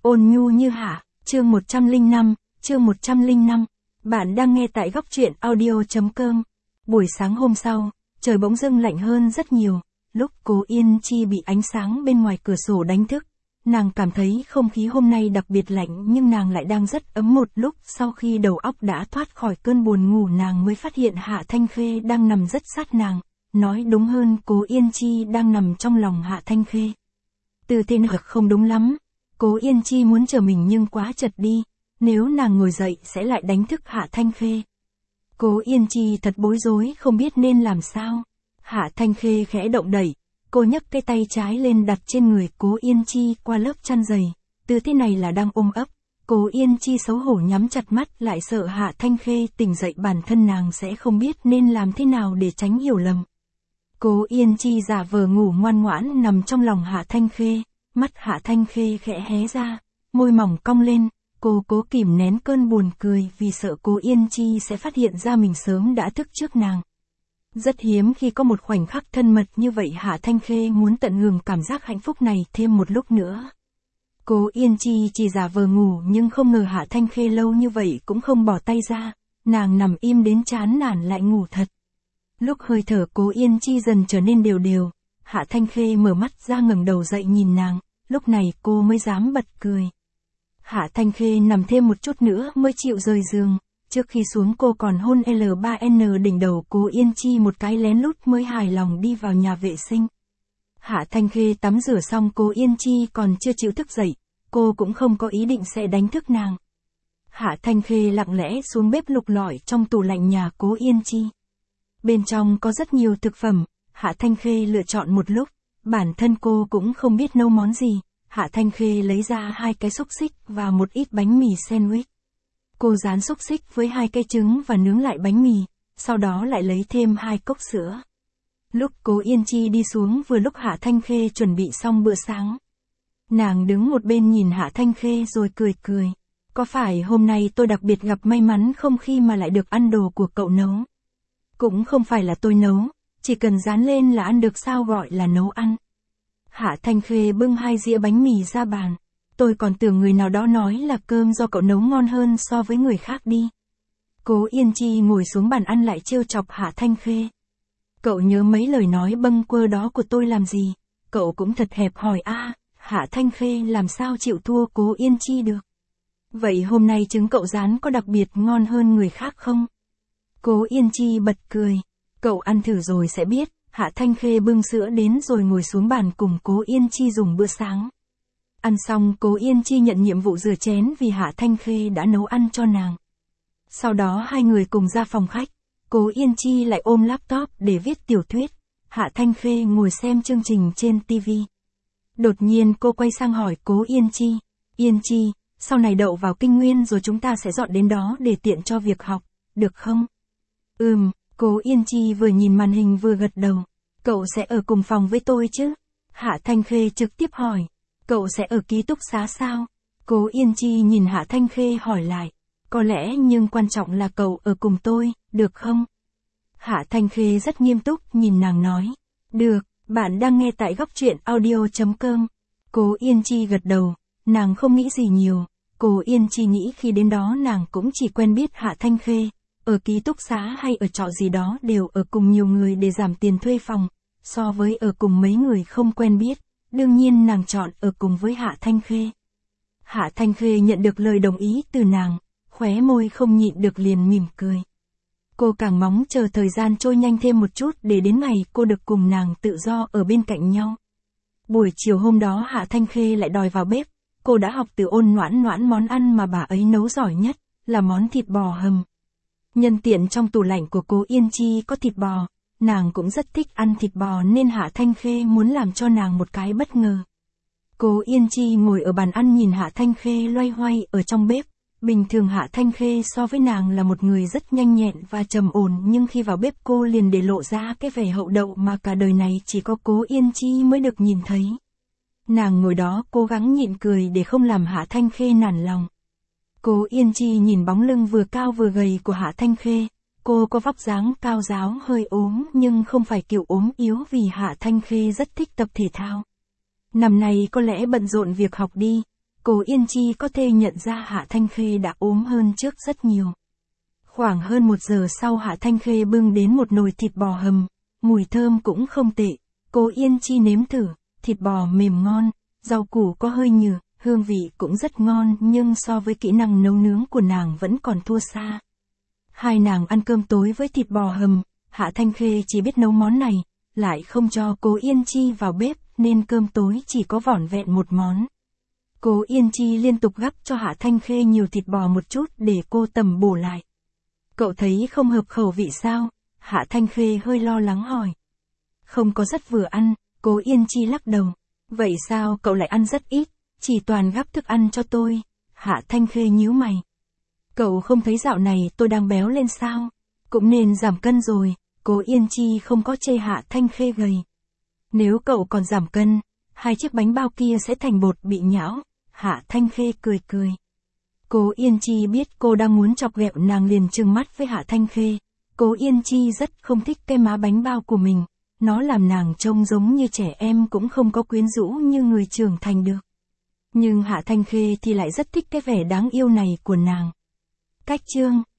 Ôn nhu như Hạ, chương 105, Bạn đang nghe tại góc truyện audio.com. Buổi sáng hôm sau, trời bỗng dưng lạnh hơn rất nhiều, lúc Cố Yên Chi bị ánh sáng bên ngoài cửa sổ đánh thức. Nàng cảm thấy không khí hôm nay đặc biệt lạnh nhưng nàng lại đang rất ấm. Một lúc sau khi đầu óc đã thoát khỏi cơn buồn ngủ nàng mới phát hiện Hạ Thanh Khê đang nằm rất sát nàng, nói đúng hơn Cố Yên Chi đang nằm trong lòng Hạ Thanh Khê. Từ tên hợp không đúng lắm. Cố Yên Chi muốn chờ mình nhưng quá chật đi, nếu nàng ngồi dậy sẽ lại đánh thức Hạ Thanh Khê. Cố Yên Chi thật bối rối không biết nên làm sao. Hạ Thanh Khê khẽ động đẩy, cô nhấc cái tay trái lên đặt trên người Cố Yên Chi qua lớp chăn dày, tư thế này là đang ôm ấp. Cố Yên Chi xấu hổ nhắm chặt mắt lại sợ Hạ Thanh Khê tỉnh dậy bản thân nàng sẽ không biết nên làm thế nào để tránh hiểu lầm. Cố Yên Chi giả vờ ngủ ngoan ngoãn nằm trong lòng Hạ Thanh Khê. Mắt Hạ Thanh Khê khẽ hé ra, môi mỏng cong lên, cô cố kìm nén cơn buồn cười vì sợ Cố Yên Chi sẽ phát hiện ra mình sớm đã thức trước nàng. Rất hiếm khi có một khoảnh khắc thân mật như vậy. Hạ Thanh Khê muốn tận hưởng cảm giác hạnh phúc này thêm một lúc nữa. Cố Yên Chi chỉ giả vờ ngủ nhưng không ngờ Hạ Thanh Khê lâu như vậy cũng không bỏ tay ra, nàng nằm im đến chán nản lại ngủ thật. Lúc hơi thở Cố Yên Chi dần trở nên đều đều, Hạ Thanh Khê mở mắt ra ngẩng đầu dậy nhìn nàng, lúc này cô mới dám bật cười. Hạ Thanh Khê nằm thêm một chút nữa mới chịu rời giường, trước khi xuống cô còn hôn L3N đỉnh đầu Cố Yên Chi một cái lén lút mới hài lòng đi vào nhà vệ sinh. Hạ Thanh Khê tắm rửa xong Cố Yên Chi còn chưa chịu thức dậy, cô cũng không có ý định sẽ đánh thức nàng. Hạ Thanh Khê lặng lẽ xuống bếp lục lọi trong tủ lạnh nhà Cố Yên Chi. Bên trong có rất nhiều thực phẩm, Hạ Thanh Khê lựa chọn một lúc, bản thân cô cũng không biết nấu món gì. Hạ Thanh Khê lấy ra 2 cái xúc xích và một ít bánh mì sandwich. Cô rán xúc xích với 2 cái trứng và nướng lại bánh mì, sau đó lại lấy thêm 2 cốc sữa. Lúc Cố Yên Chi đi xuống vừa lúc Hạ Thanh Khê chuẩn bị xong bữa sáng. Nàng đứng một bên nhìn Hạ Thanh Khê rồi cười cười. Có phải hôm nay tôi đặc biệt gặp may mắn không khi mà lại được ăn đồ của cậu nấu? Cũng không phải là tôi nấu, chỉ cần dán lên là ăn được, sao gọi là nấu ăn. Hạ Thanh Khê bưng 2 dĩa bánh mì ra bàn. Tôi còn tưởng người nào đó nói là cơm do cậu nấu ngon hơn so với người khác đi. Cố Yên Chi ngồi xuống bàn ăn lại trêu chọc Hạ Thanh Khê. Cậu nhớ mấy lời nói bâng quơ đó của tôi làm gì? Cậu cũng thật hẹp hòi a. Hạ Thanh Khê làm sao chịu thua Cố Yên Chi được. Vậy hôm nay trứng cậu rán có đặc biệt ngon hơn người khác không? Cố Yên Chi bật cười. Cậu ăn thử rồi sẽ biết. Hạ Thanh Khê bưng sữa đến rồi ngồi xuống bàn cùng Cố Yên Chi dùng bữa sáng. Ăn xong Cố Yên Chi nhận nhiệm vụ rửa chén vì Hạ Thanh Khê đã nấu ăn cho nàng. Sau đó hai người cùng ra phòng khách, Cố Yên Chi lại ôm laptop để viết tiểu thuyết, Hạ Thanh Khê ngồi xem chương trình trên TV. Đột nhiên cô quay sang hỏi Cố Yên Chi, sau này đậu vào Kinh Nguyên rồi chúng ta sẽ dọn đến đó để tiện cho việc học, được không? Cố Yên Chi vừa nhìn màn hình vừa gật đầu. Cậu sẽ ở cùng phòng với tôi chứ? Hạ Thanh Khê trực tiếp hỏi. Cậu sẽ ở ký túc xá sao? Cố Yên Chi nhìn Hạ Thanh Khê hỏi lại. Có lẽ nhưng quan trọng là cậu ở cùng tôi, được không? Hạ Thanh Khê rất nghiêm túc nhìn nàng nói. Được, bạn đang nghe tại góc truyện audio.com. Cố Yên Chi gật đầu, nàng không nghĩ gì nhiều. Cố Yên Chi nghĩ khi đến đó nàng cũng chỉ quen biết Hạ Thanh Khê. Ở ký túc xá hay ở trọ gì đó đều ở cùng nhiều người để giảm tiền thuê phòng, so với ở cùng mấy người không quen biết, đương nhiên nàng chọn ở cùng với Hạ Thanh Khê. Hạ Thanh Khê nhận được lời đồng ý từ nàng, khóe môi không nhịn được liền mỉm cười. Cô càng mong chờ thời gian trôi nhanh thêm một chút để đến ngày cô được cùng nàng tự do ở bên cạnh nhau. Buổi chiều hôm đó Hạ Thanh Khê lại đòi vào bếp, cô đã học từ Ôn Noãn món ăn mà bà ấy nấu giỏi nhất, là món thịt bò hầm. Nhân tiện trong tủ lạnh của Cố Yên Chi có thịt bò, nàng cũng rất thích ăn thịt bò nên Hạ Thanh Khê muốn làm cho nàng một cái bất ngờ. Cố Yên Chi ngồi ở bàn ăn nhìn Hạ Thanh Khê loay hoay ở trong bếp. Bình thường Hạ Thanh Khê so với nàng là một người rất nhanh nhẹn và trầm ổn nhưng khi vào bếp cô liền để lộ ra cái vẻ hậu đậu mà cả đời này chỉ có Cố Yên Chi mới được nhìn thấy. Nàng ngồi đó cố gắng nhịn cười để không làm Hạ Thanh Khê nản lòng. Cố Yên Chi nhìn bóng lưng vừa cao vừa gầy của Hạ Thanh Khê, cô có vóc dáng cao ráo hơi ốm nhưng không phải kiểu ốm yếu vì Hạ Thanh Khê rất thích tập thể thao. Năm nay có lẽ bận rộn việc học đi, Cố Yên Chi có thể nhận ra Hạ Thanh Khê đã ốm hơn trước rất nhiều. Khoảng hơn 1 giờ sau Hạ Thanh Khê bưng đến một nồi thịt bò hầm, mùi thơm cũng không tệ. Cố Yên Chi nếm thử, thịt bò mềm ngon, rau củ có hơi nhừ, hương vị cũng rất ngon nhưng so với kỹ năng nấu nướng của nàng vẫn còn thua xa. Hai nàng ăn cơm tối với thịt bò hầm, Hạ Thanh Khê chỉ biết nấu món này, lại không cho Cố Yên Chi vào bếp nên cơm tối chỉ có vỏn vẹn một món. Cố Yên Chi liên tục gắp cho Hạ Thanh Khê nhiều thịt bò một chút để cô tầm bổ lại. Cậu thấy không hợp khẩu vị sao? Hạ Thanh Khê hơi lo lắng hỏi. Không có rất vừa ăn, Cố Yên Chi lắc đầu. Vậy sao cậu lại ăn rất ít, chỉ toàn gắp thức ăn cho tôi? Hạ Thanh Khê nhíu mày. Cậu không thấy dạo này tôi đang béo lên sao? Cũng nên giảm cân rồi. Cố Yên Chi không có chê Hạ Thanh Khê gầy. Nếu cậu còn giảm cân, 2 chiếc bánh bao kia sẽ thành bột bị nhão. Hạ Thanh Khê cười cười. Cố Yên Chi biết cô đang muốn chọc ghẹo nàng liền trừng mắt với Hạ Thanh Khê. Cố Yên Chi rất không thích cái má bánh bao của mình. Nó làm nàng trông giống như trẻ em cũng không có quyến rũ như người trưởng thành được. Nhưng Hạ Thanh Khê thì lại rất thích cái vẻ đáng yêu này của nàng. Cách chương